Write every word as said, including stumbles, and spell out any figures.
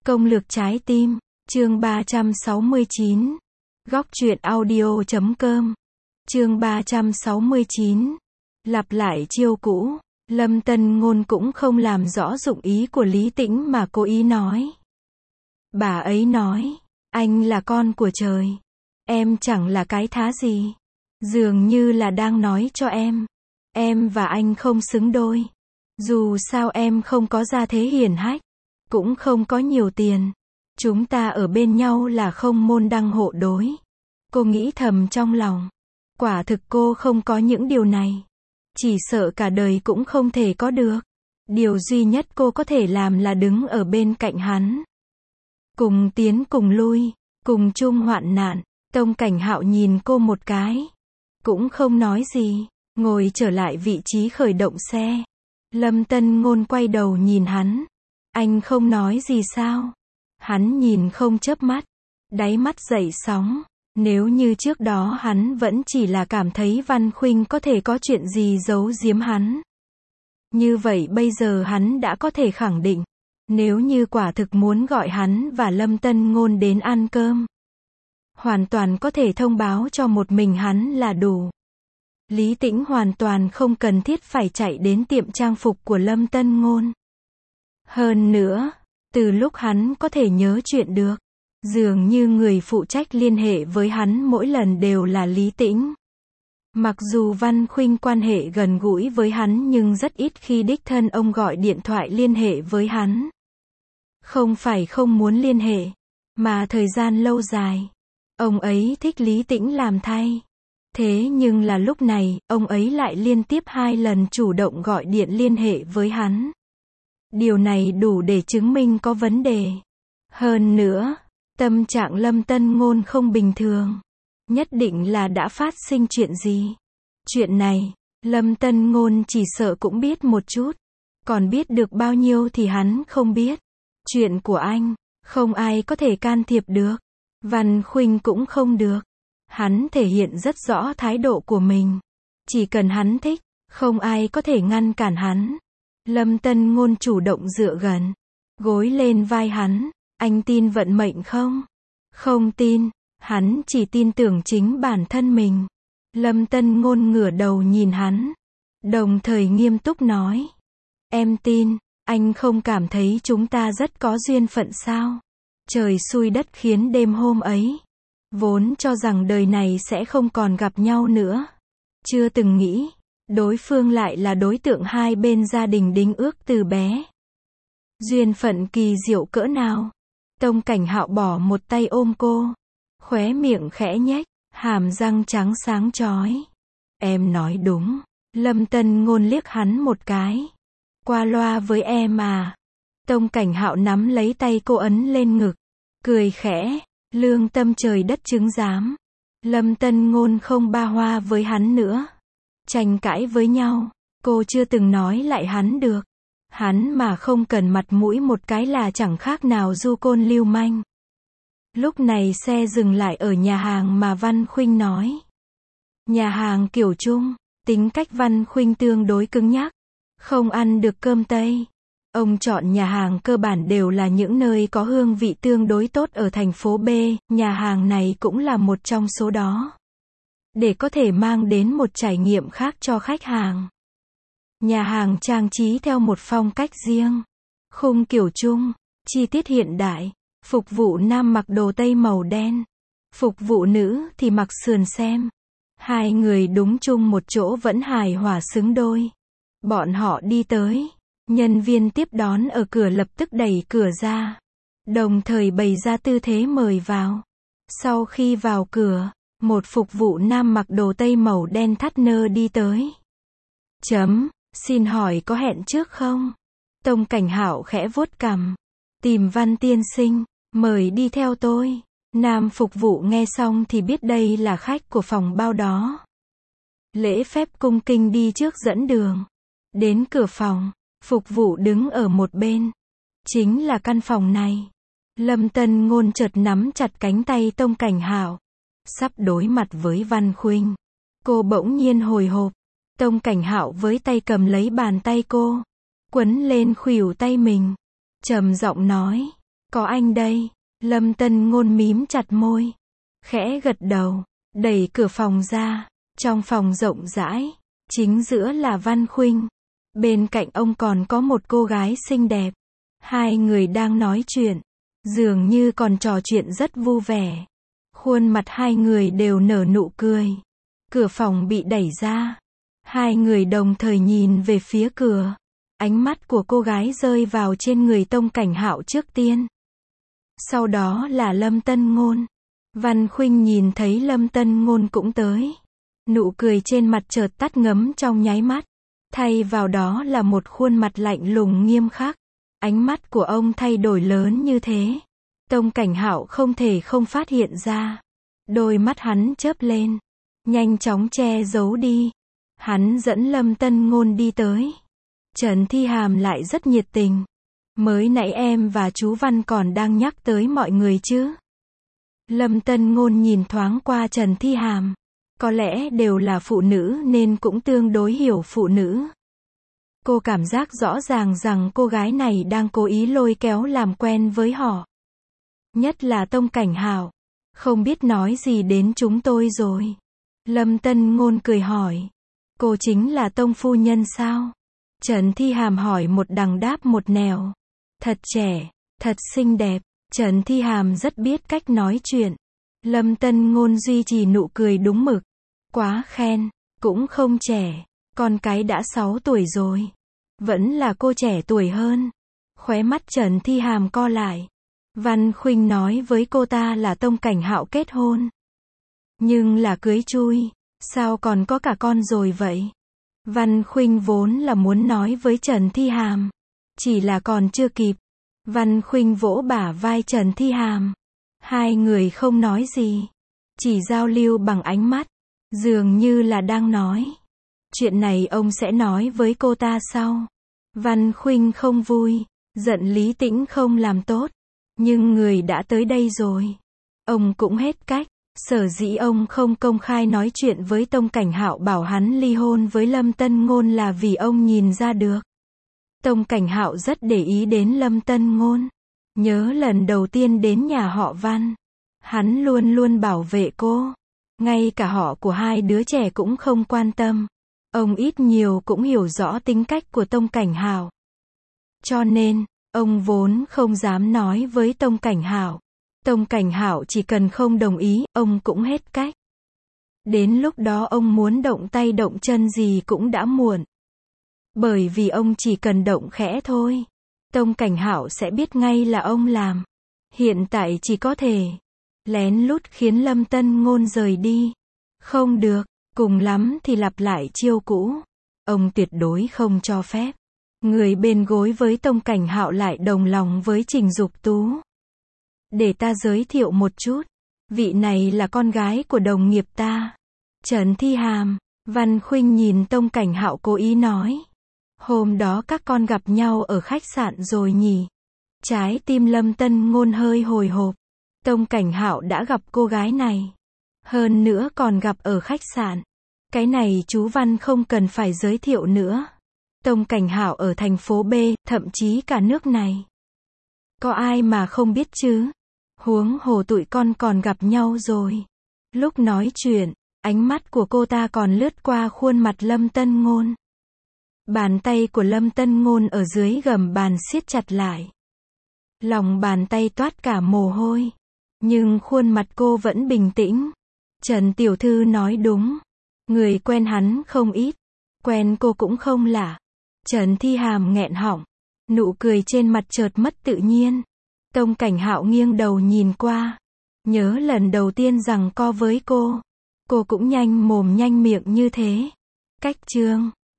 Công lược trái tim, chương ba trăm sáu mươi chín. Góc truyện audio chấm com. Chương ba trăm sáu mươi chín. Lặp lại chiêu cũ, Lâm Tân Ngôn cũng không làm rõ dụng ý của Lý Tĩnh mà cố ý nói. Bà ấy nói, anh là con của trời, em chẳng là cái thá gì. Dường như là đang nói cho em, em và anh không xứng đôi. Dù sao em không có gia thế hiển hách, cũng không có nhiều tiền. Chúng ta ở bên nhau là không môn đăng hộ đối. Cô nghĩ thầm trong lòng. Quả thực cô không có những điều này. Chỉ sợ cả đời cũng không thể có được. Điều duy nhất cô có thể làm là đứng ở bên cạnh hắn. Cùng tiến cùng lui, cùng chung hoạn nạn. Tông Cảnh Hạo nhìn cô một cái. Cũng không nói gì, ngồi trở lại vị trí khởi động xe. Lâm Tân Ngôn quay đầu nhìn hắn. Anh không nói gì sao? Hắn nhìn không chớp mắt, đáy mắt dậy sóng. Nếu như trước đó hắn vẫn chỉ là cảm thấy Văn Khuynh có thể có chuyện gì giấu giếm hắn, như vậy bây giờ hắn đã có thể khẳng định, nếu như quả thực muốn gọi hắn và Lâm Tân Ngôn đến ăn cơm, hoàn toàn có thể thông báo cho một mình hắn là đủ. Lý Tĩnh hoàn toàn không cần thiết phải chạy đến tiệm trang phục của Lâm Tân Ngôn. Hơn nữa, từ lúc hắn có thể nhớ chuyện được, dường như người phụ trách liên hệ với hắn mỗi lần đều là Lý Tĩnh. Mặc dù Văn Khuynh quan hệ gần gũi với hắn nhưng rất ít khi đích thân ông gọi điện thoại liên hệ với hắn. Không phải không muốn liên hệ, mà thời gian lâu dài, ông ấy thích Lý Tĩnh làm thay. Thế nhưng là lúc này, ông ấy lại liên tiếp hai lần chủ động gọi điện liên hệ với hắn. Điều này đủ để chứng minh có vấn đề. Hơn nữa, tâm trạng Lâm Tân Ngôn không bình thường. Nhất định là đã phát sinh chuyện gì. Chuyện này, Lâm Tân Ngôn chỉ sợ cũng biết một chút. Còn biết được bao nhiêu thì hắn không biết. Chuyện của anh, không ai có thể can thiệp được. Văn Khuynh cũng không được. Hắn thể hiện rất rõ thái độ của mình. Chỉ cần hắn thích, không ai có thể ngăn cản hắn. Lâm Tân Ngôn chủ động dựa gần, gối lên vai hắn. Anh tin vận mệnh không? Không tin, hắn chỉ tin tưởng chính bản thân mình. Lâm Tân Ngôn ngửa đầu nhìn hắn, đồng thời nghiêm túc nói. Em tin, anh không cảm thấy chúng ta rất có duyên phận sao? Trời xui đất khiến đêm hôm ấy. Vốn cho rằng đời này sẽ không còn gặp nhau nữa. Chưa từng nghĩ, đối phương lại là đối tượng hai bên gia đình đính ước từ bé. Duyên phận kỳ diệu cỡ nào? Tông Cảnh Hạo bỏ một tay ôm cô, khóe miệng khẽ nhếch, hàm răng trắng sáng chói. Em nói đúng. Lâm Tân Ngôn liếc hắn một cái. Qua loa với em à? Tông Cảnh Hạo nắm lấy tay cô ấn lên ngực, cười khẽ. Lương tâm trời đất chứng giám. Lâm Tân Ngôn không ba hoa với hắn nữa. Tranh cãi với nhau, cô chưa từng nói lại hắn được. Hắn mà không cần mặt mũi một cái là chẳng khác nào du côn lưu manh. Lúc này xe dừng lại ở nhà hàng mà Văn Khuynh nói. Nhà hàng kiểu Trung, tính cách Văn Khuynh tương đối cứng nhắc, không ăn được cơm Tây. Ông chọn nhà hàng cơ bản đều là những nơi có hương vị tương đối tốt ở thành phố B, nhà hàng này cũng là một trong số đó. Để có thể mang đến một trải nghiệm khác cho khách hàng. Nhà hàng trang trí theo một phong cách riêng. Khung kiểu Trung, chi tiết hiện đại. Phục vụ nam mặc đồ Tây màu đen. Phục vụ nữ thì mặc sườn xem. Hai người đúng chung một chỗ vẫn hài hòa xứng đôi. Bọn họ đi tới. Nhân viên tiếp đón ở cửa lập tức đẩy cửa ra. Đồng thời bày ra tư thế mời vào. Sau khi vào cửa, một phục vụ nam mặc đồ Tây màu đen thắt nơ đi tới. Chấm, xin hỏi có hẹn trước không? Tông Cảnh Hạo khẽ vuốt cằm. Tìm Văn tiên sinh, mời đi theo tôi. Nam phục vụ nghe xong thì biết đây là khách của phòng bao đó. Lễ phép cung kính đi trước dẫn đường. Đến cửa phòng, phục vụ đứng ở một bên. Chính là căn phòng này. Lâm Tân Ngôn chợt nắm chặt cánh tay Tông Cảnh Hạo. Sắp đối mặt với Văn Khuynh, cô bỗng nhiên hồi hộp. Tông Cảnh Hạo với tay cầm lấy bàn tay cô, quấn lên khuỷu tay mình, trầm giọng nói, Có anh đây. Lâm Tân Ngôn mím chặt môi, khẽ gật đầu, đẩy cửa phòng ra. Trong phòng rộng rãi, chính giữa là Văn Khuynh. Bên cạnh ông còn có một cô gái xinh đẹp. Hai người đang nói chuyện, dường như còn trò chuyện rất vui vẻ. Khuôn mặt hai người đều nở nụ cười. Cửa phòng bị đẩy ra. Hai người đồng thời nhìn về phía cửa. Ánh mắt của cô gái rơi vào trên người Tông Cảnh Hạo trước tiên. Sau đó là Lâm Tân Ngôn. Văn Khuynh nhìn thấy Lâm Tân Ngôn cũng tới. Nụ cười trên mặt chợt tắt ngấm trong nháy mắt. Thay vào đó là một khuôn mặt lạnh lùng nghiêm khắc. Ánh mắt của ông thay đổi lớn như thế. Tông Cảnh Hạo không thể không phát hiện ra. Đôi mắt hắn chớp lên, nhanh chóng che giấu đi. Hắn dẫn Lâm Tân Ngôn đi tới. Trần Thi Hàm lại rất nhiệt tình. Mới nãy em và chú Văn còn đang nhắc tới mọi người chứ. Lâm Tân Ngôn nhìn thoáng qua Trần Thi Hàm. Có lẽ đều là phụ nữ nên cũng tương đối hiểu phụ nữ. Cô cảm giác rõ ràng rằng cô gái này đang cố ý lôi kéo làm quen với họ. Nhất là Tông Cảnh Hạo. Không biết nói gì đến chúng tôi rồi. Lâm Tân Ngôn cười hỏi. Cô chính là Tông phu nhân sao? Trần Thi Hàm hỏi một đằng đáp một nẻo. Thật trẻ, thật xinh đẹp. Trần Thi Hàm rất biết cách nói chuyện. Lâm Tân Ngôn duy trì nụ cười đúng mực. Quá khen, cũng không trẻ. Con cái đã sáu tuổi rồi. Vẫn là cô trẻ tuổi hơn. Khóe mắt Trần Thi Hàm co lại. Văn Khuynh nói với cô ta là Tông Cảnh Hạo kết hôn. Nhưng là cưới chui. Sao còn có cả con rồi vậy? Văn Khuynh vốn là muốn nói với Trần Thi Hàm. Chỉ là còn chưa kịp. Văn Khuynh vỗ bả vai Trần Thi Hàm. Hai người không nói gì. Chỉ giao lưu bằng ánh mắt. Dường như là đang nói. Chuyện này ông sẽ nói với cô ta sau. Văn Khuynh không vui. Giận Lý Tĩnh không làm tốt. Nhưng người đã tới đây rồi. Ông cũng hết cách. Sở dĩ ông không công khai nói chuyện với Tông Cảnh Hạo bảo hắn ly hôn với Lâm Tân Ngôn là vì ông nhìn ra được. Tông Cảnh Hạo rất để ý đến Lâm Tân Ngôn. Nhớ lần đầu tiên đến nhà họ Văn. Hắn luôn luôn bảo vệ cô. Ngay cả họ của hai đứa trẻ cũng không quan tâm. Ông ít nhiều cũng hiểu rõ tính cách của Tông Cảnh Hạo. Cho nên, ông vốn không dám nói với Tông Cảnh Hạo. Tông Cảnh Hạo chỉ cần không đồng ý, ông cũng hết cách. Đến lúc đó ông muốn động tay động chân gì cũng đã muộn. Bởi vì ông chỉ cần động khẽ thôi. Tông Cảnh Hạo sẽ biết ngay là ông làm. Hiện tại chỉ có thể lén lút khiến Lâm Tân Ngôn rời đi. Không được, cùng lắm thì lặp lại chiêu cũ. Ông tuyệt đối không cho phép. Người bên gối với Tông Cảnh Hạo lại đồng lòng với Trình Dục Tú. Để ta giới thiệu một chút. Vị này là con gái của đồng nghiệp ta. Trần Thi Hàm. Văn Khuynh nhìn Tông Cảnh Hạo cố ý nói. Hôm đó các con gặp nhau ở khách sạn rồi nhỉ? Trái tim Lâm Tân Ngôn hơi hồi hộp. Tông Cảnh Hạo đã gặp cô gái này. Hơn nữa còn gặp ở khách sạn. Cái này chú Văn không cần phải giới thiệu nữa. Tông Cảnh Hạo ở thành phố B, thậm chí cả nước này. Có ai mà không biết chứ? Huống hồ tụi con còn gặp nhau rồi. Lúc nói chuyện, ánh mắt của cô ta còn lướt qua khuôn mặt Lâm Tân Ngôn. Bàn tay của Lâm Tân Ngôn ở dưới gầm bàn siết chặt lại. Lòng bàn tay toát cả mồ hôi. Nhưng khuôn mặt cô vẫn bình tĩnh. Trần Tiểu Thư nói đúng. Người quen hắn không ít. Quen cô cũng không lạ. Trần Thi Hàm nghẹn họng. Nụ cười trên mặt chợt mất tự nhiên. Tông Cảnh Hạo nghiêng đầu nhìn qua. Nhớ lần đầu tiên rằng co với cô. Cô cũng nhanh mồm nhanh miệng như thế. Cách chương